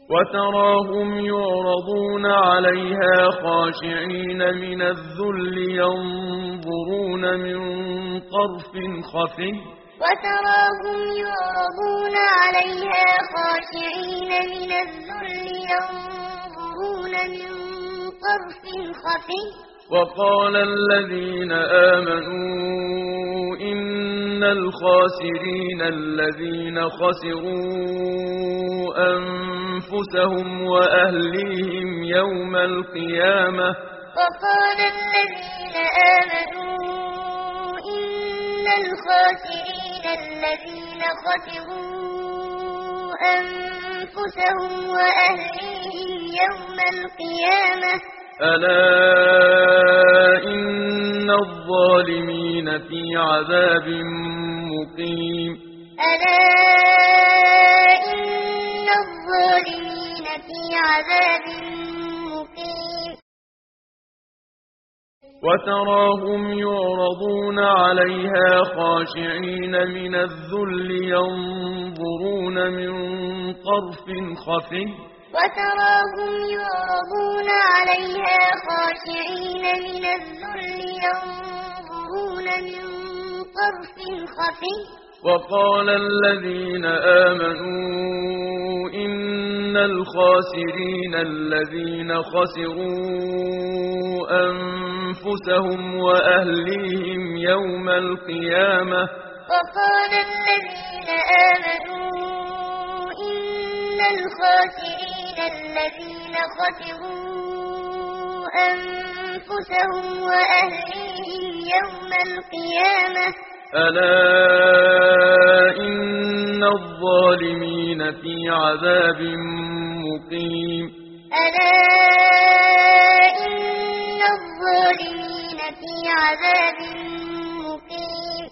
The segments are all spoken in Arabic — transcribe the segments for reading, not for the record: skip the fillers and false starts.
وتراهم يعرضون عليها خاشعين من الذل ينظرون من طرف خفي وتراهم يعرضون عليها خاشعين من الذل ينظرون من طرف خفي وقال الذين آمنوا إن الخاسرين الذين خسروا أنفسهم وأهليهم يوم القيامة وقال الذين آمنوا إن الخاسرين الذين خسروا أنفسهم وأهليهم يوم القيامة ألا إن الظالمين في عذاب مقيم ألا إن الظالمين في عذاب مقيم وتراهم يعرضون عليها خاشعين من الذل ينظرون من طرف خفي وتراهم يعرضون عليها خاشعين من الذل ينظرون من طرف خفي وقال الذين آمنوا إن الخاسرين الذين خسروا أنفسهم وأهليهم يوم القيامة وقال الذين آمنوا إن الخاسرين الذين خسروا أنفسهم وأهليهم يوم القيامة ألا إن الظالمين في عذاب مقيم ألا إن الظالمين في عذاب مقيم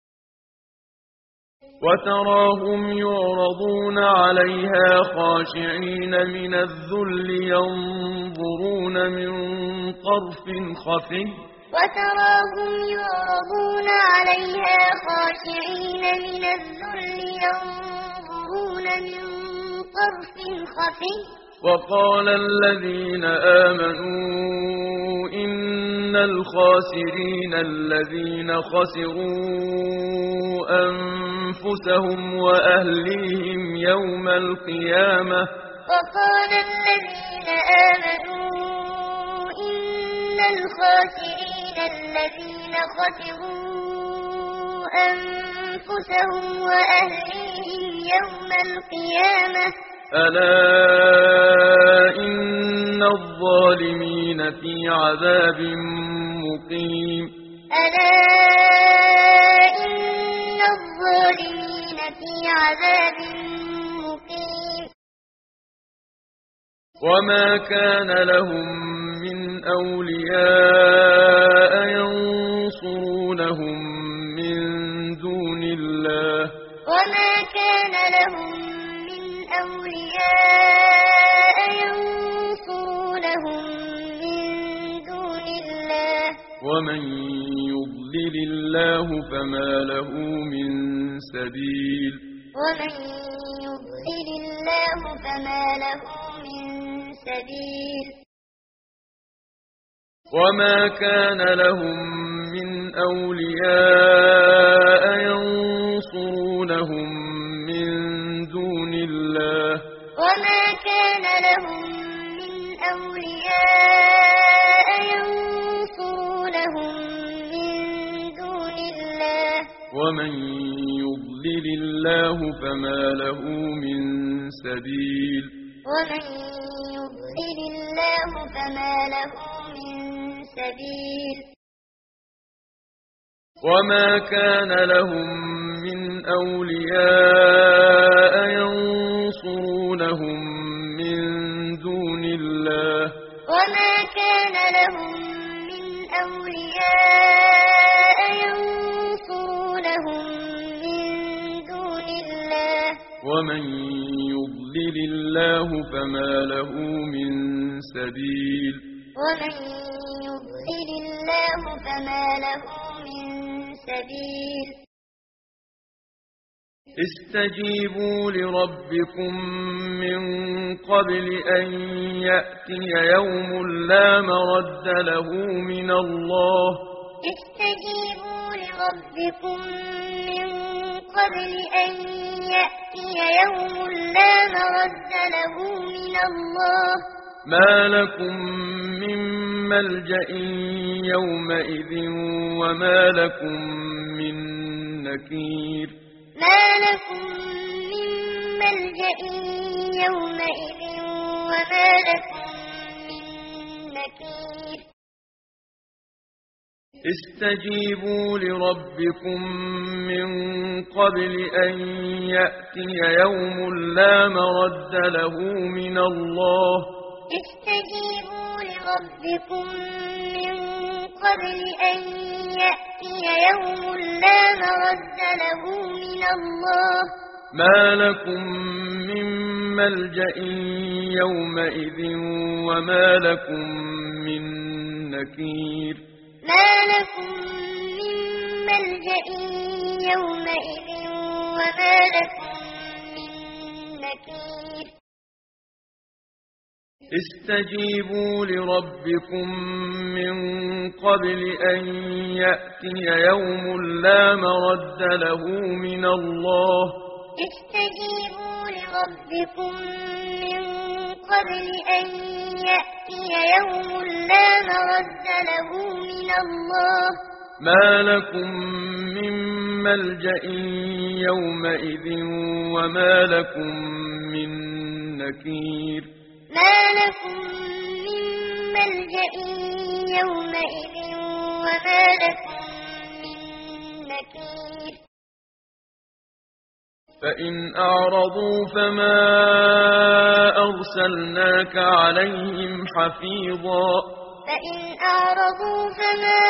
وتراهم يعرضون عليها خاشعين من الذل ينظرون من طرف خفي وتراهم يعرضون عليها خاشعين من الذل ينظرون من طرف خفي وقال الذين آمنوا إن الخاسرين الذين خسروا أنفسهم وأهليهم يوم القيامة وقال الذين آمنوا إن الخاسرين الذين خسروا أنفسهم وأهليهم يوم القيامة ألا إن الظالمين في عذاب مقيم ألا إن الظالمين في عذاب مقيم وما كان لهم من أولياء ينصرونهم من دون الله وما كان لهم من أولياء ينصرونهم من دون الله ومن يضلل الله فما له من سبيل ومن يضلل الله فما له من سبيل وما كان لهم من أولياء ينصرونهم من دون الله وما كان لهم من أولياء ينصرونهم من دون الله ومن يضلل الله فما له من سبيل ومن يضلل الله فما له من سبيل وما كان لهم من أولياء ينصرونهم من دون الله وما كان لهم من أولياء ينصرونهم من دون الله ومن يضلل الله فما له من سبيل ومن يضلل الله فما له من سبيل استجيبوا لربكم من قبل أن يأتي يوم لا مرد له من الله. استجيبوا لربكم من قبل أن يأتي يوم لا مرد له من الله. ما لكم من ملجأ يومئذ وما لكم من نكير. ما لكم من ملجأ يومئذ وما لكم من نكير. استجيبوا لربكم من قبل أن يأتي يوم لا مرد له من الله. استجيبوا لربكم من قبل أن يأتي يوم لا مرد له من الله. ما لكم من ملجأ يومئذ وما لكم من نكير. ما لكم من ملجأ يومئذ وما لكم من نكير. استجيبوا لربكم من قبل أن يأتي يوم لا مرد له من الله. استجيبوا لربكم من قبل أن يأتي يوم لا مرد له من الله. ما لكم من ملجأ يومئذ وما لكم من نكير. ما لكم من ملجأ يومئذ وما لكم من نكير. فإن أعرضوا فما أرسلناك عليهم حفيظا. فإن أعرضوا فما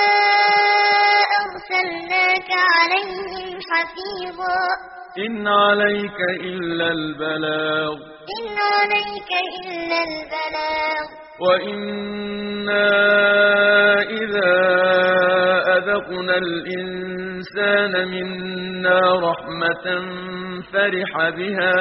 أرسلناك عليهم حفيظا. إن عليك إلا البلاغ. إن عليك إلا البلاغ. وإنا إذا أذقنا الإنسان منا رحمة فرح بها.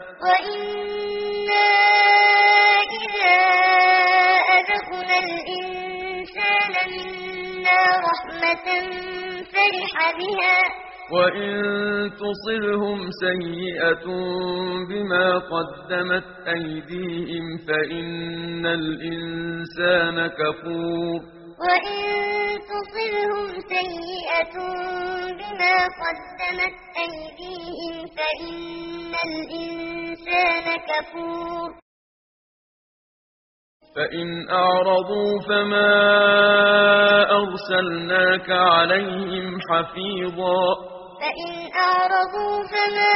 وإنا إذا أذقنا الإنسان منا رحمة فرح بها. وإن تصبهم سيئة بما قدمت أيديهم فإن الإنسان كفور. وإن تصبهم سيئة بما قدمت أيديهم فإن الإنسان كفور. فإن أعرضوا فما أرسلناك عليهم حفيظا. فإن أعرضوا فما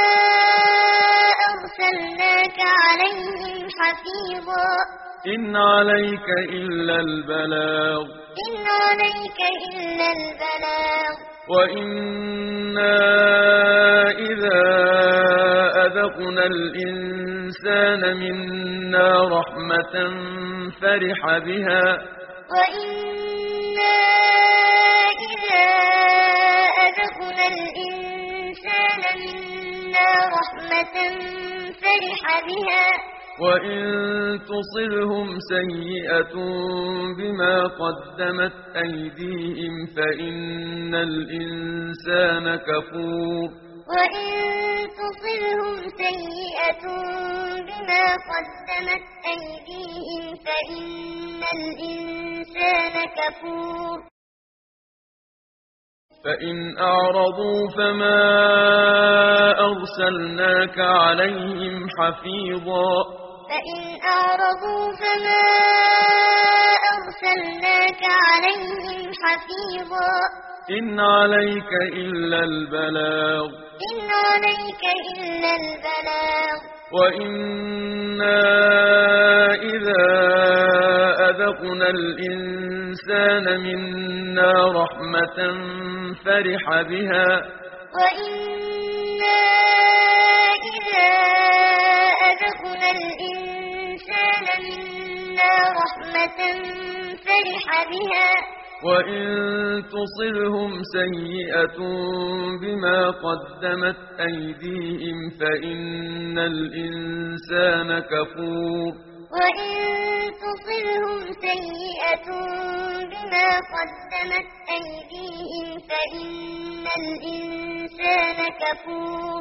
أرسلناك عليهم حفيظا. إن عليك إلا البلاغ. إن عليك إلا البلاغ. وإنا إذا أذقنا الإنسان منا رحمة فرح بها. وإنا إذا أذقنا الإنسان منا رحمة فرح بها. وإن تصبهم سيئة بما قدمت أيديهم فإن الإنسان كفور. وإن تصبهم سيئة بما قدمت أيديهم فإن الإنسان كفور. فإن أعرضوا فما أرسلناك عليهم حفيظا. فإن أعرضوا فما أرسلناك عليهم حفيظا. إن عليك إلا البلاغ. إن عليك إلا البلاغ. وإنا إذا أذقنا الإنسان منا رحمة فرح بها. وإنا إذا أذقنا الإنسان منا رحمة فرح بها. وإن تصبهم سيئة بما قدمت أيديهم فإن الإنسان كفور وإن تصبهم سيئة بما قدمت أيديهم فإن الإنسان كفور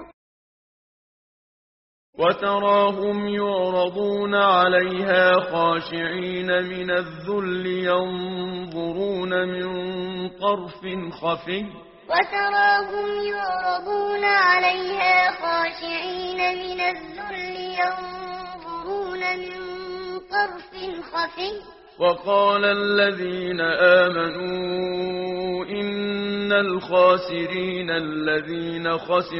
وتراهم يعرضون عليها خاشعين من الذل ينظرون من طرف خفي وتراهم يعرضون عليها خاشعين من الذل ينظرون من طرف خفي وقال الذين آمنوا إن الخاسرين الذين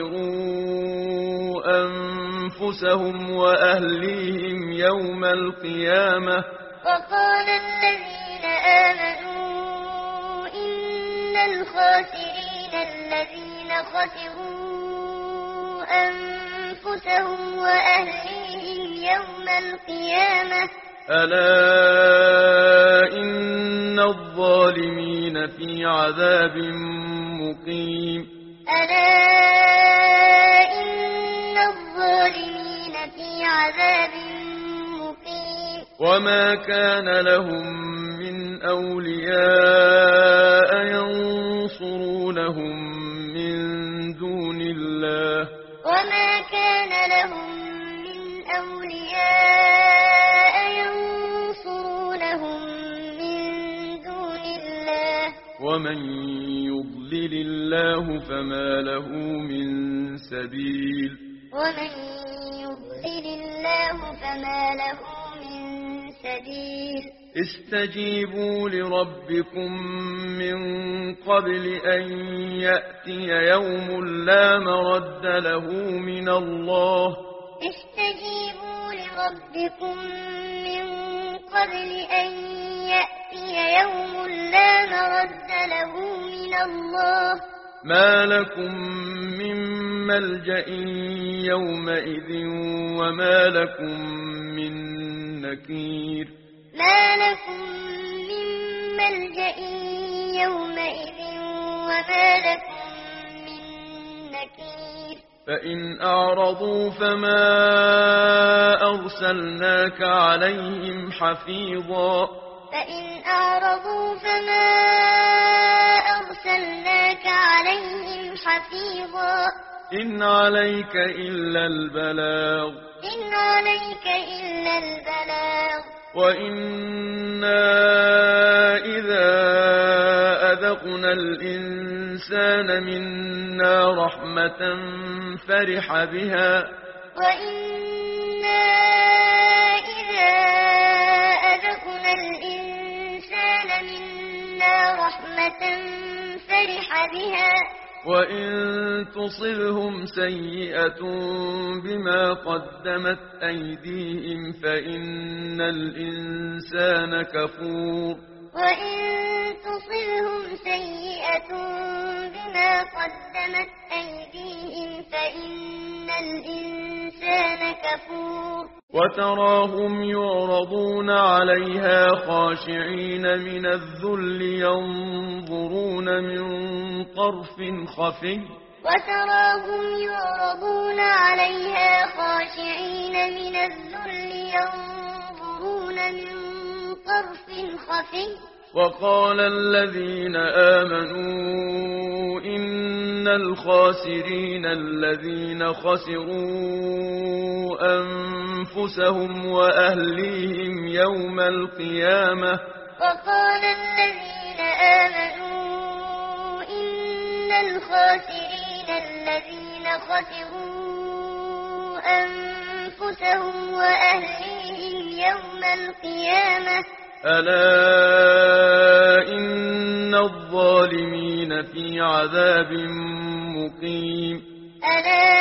خسروا أنفسهم وأهليهم يوم القيامة وقال الذين آمنوا إن الخاسرين الذين خسروا أنفسهم وأهليهم يوم القيامة ألا إن الظالمين في عذاب مقيم ألا إن الظالمين في عذاب مقيم وما كان لهم من أولياء ينصرونهم من دون الله وما كان لهم من أولياء ينصرونهم من دون الله ومن يضلل الله فما له من سبيل ومن يضلل الله فما له من سبيل استجيبوا لربكم من قبل أن يأتي يوم لا مرد له من الله استجيبوا لربكم من قبل أن يأتي يوم لا مرد له من الله ما لكم من ملجأ يومئذ وما لكم من نكير ما لكم من ملجأ يومئذ وما لكم من نكير فإن أعرضوا فما أرسلناك عليهم حفيظا فإن أعرضوا فما أرسلناك عليهم حفيظا إن عليك إلا البلاغ إن عليك إلا البلاغ وإنا إذا أذقنا الإنسان منا رحمة فرح بها وإنا إذا أذقنا الإنسان منا رحمة فرح بها وإن تصبهم سيئة بما قدمت أيديهم فإن الإنسان كفور وإن تصبهم سيئة بما قدمت أيديهم فإن الإنسان كفور وتراهم يعرضون عليها خاشعين من الذل ينظرون من طرف خفي وتراهم يعرضون عليها خاشعين من الذل ينظرون من طرف خفي وقال الذين آمنوا إن الخاسرين الذين خسروا أنفسهم وأهليهم يوم القيامة وقال الذين آمنوا إن الخاسرين الذين خسروا أنفسهم وأهليهم يوم القيامة ألا إن الظالمين في عذاب مقيم ألا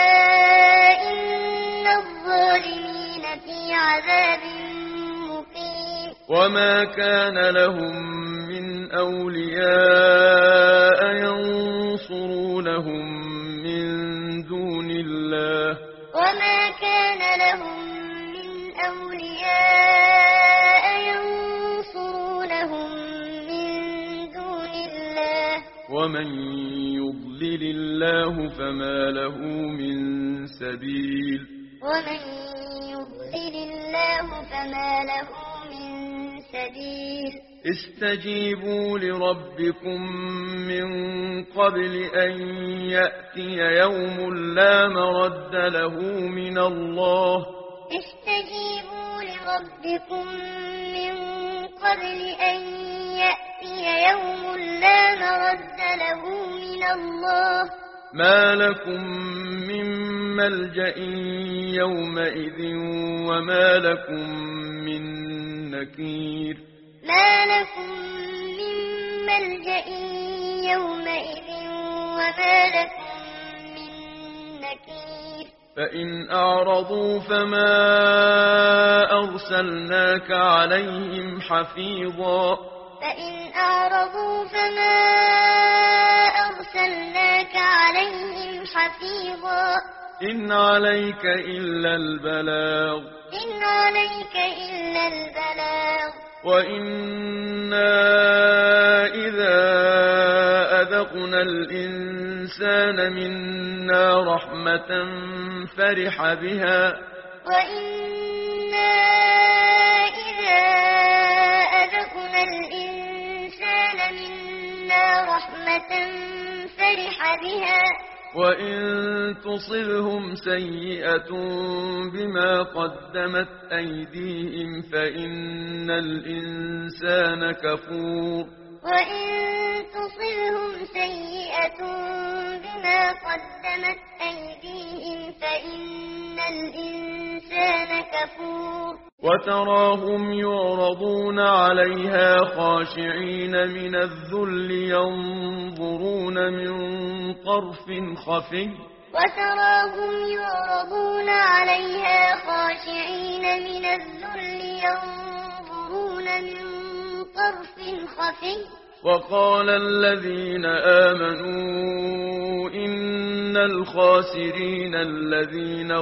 إن الظالمين في عذاب مقيم وما كان لهم من أولياء ينصرونهم من دون الله وما كان لهم من أولياء ينصرونهم من ومن يضلل الله فما له من سبيل ومن يضلل الله فما له من سبيل استجيبوا لربكم من قبل أن يأتي يوم لا مرد له من الله استجيبوا لربكم من قبل أن يأتي يوم لا مرد له من الله ما لكم من ملجأ يومئذ وما لكم من نكير ما لكم من ملجأ يومئذ وما لكم من نكير فإن أعرضوا فما أرسلناك عليهم حفيظا فإن أعرضوا فما أرسلناك عليهم حفيظا إن عليك إلا البلاغ إن عليك إلا البلاغ وإنا إذا أذقنا الإنسان منا رحمة فرح بها وإنا إذا أذقنا الإنسان منا رحمة فرح بها وإن تصبهم سيئة بما قدمت أيديهم فإن الإنسان كفور وإن تصبهم سيئة بما قدمت أيديهم فإن الإنسان كفور وتراهم يعرضون عليها خاشعين من الذل ينظرون من طرف خفي وتراهم يعرضون عليها خاشعين من الذل ينظرون من طرف خفي وقال الذين آمنوا إن الخاسرين الذين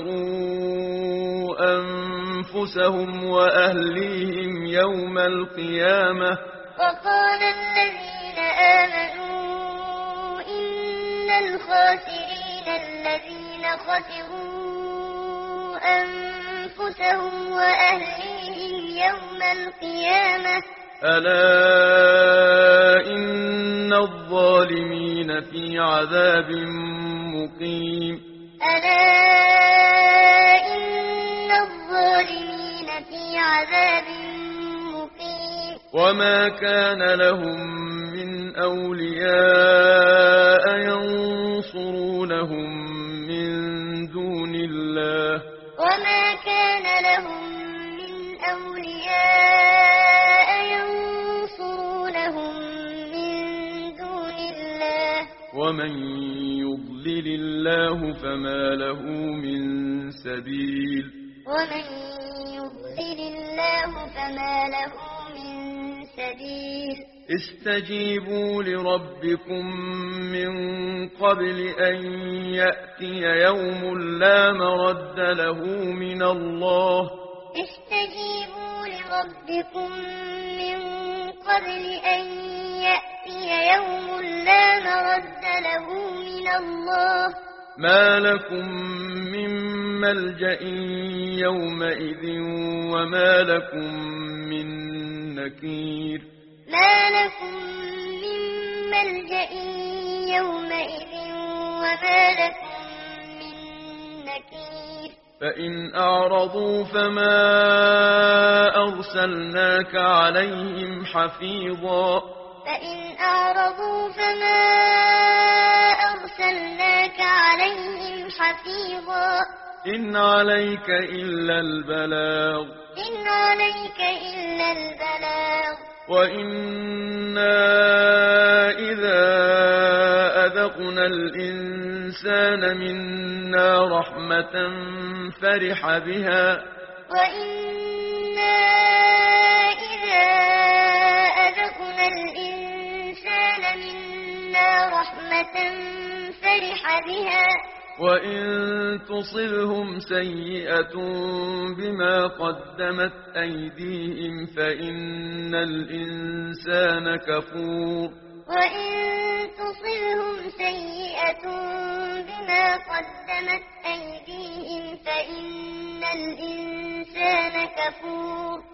خسروا أنفسهم وأهليهم يوم القيامة وقال الذين آمنوا إن الخاسرين الذين خسروا أنفسهم وأهليهم يوم القيامة ألا إن الظالمين في عذاب مقيم ألا إن الظالمين في عذاب مقيم وما كان لهم من أولياء ينصرونهم من دون الله وما كان لهم من أولياء ينصرونهم من دون الله ومن يضلل الله فما له من سبيل ومن يضلل الله فما له من سبيل استجيبوا لربكم من قبل أن يأتي يوم لا مرد له من الله استجيبوا لربكم من قبل أن يأتي يوم لا مرد له من الله ما لكم من ملجأ يومئذ وما لكم من نكير ما لكم من ملجأ يومئذ وما لكم من نكير فإن أعرضوا فما أرسلناك عليهم حفيظا فإن أعرضوا فما أرسلناك عليهم حفيظا إن عليك إلا البلاغ إن عليك إلا البلاغ وإنا إذا أذقنا الإنسان منا رحمة فرح بها وإنا إذا أذقنا الإنسان منا رحمة فرح بها وإن تصبهم سيئة بما قدمت أيديهم فإن الإنسان كفور وإن تصبهم سيئة بما قدمت أيديهم فإن الإنسان كفور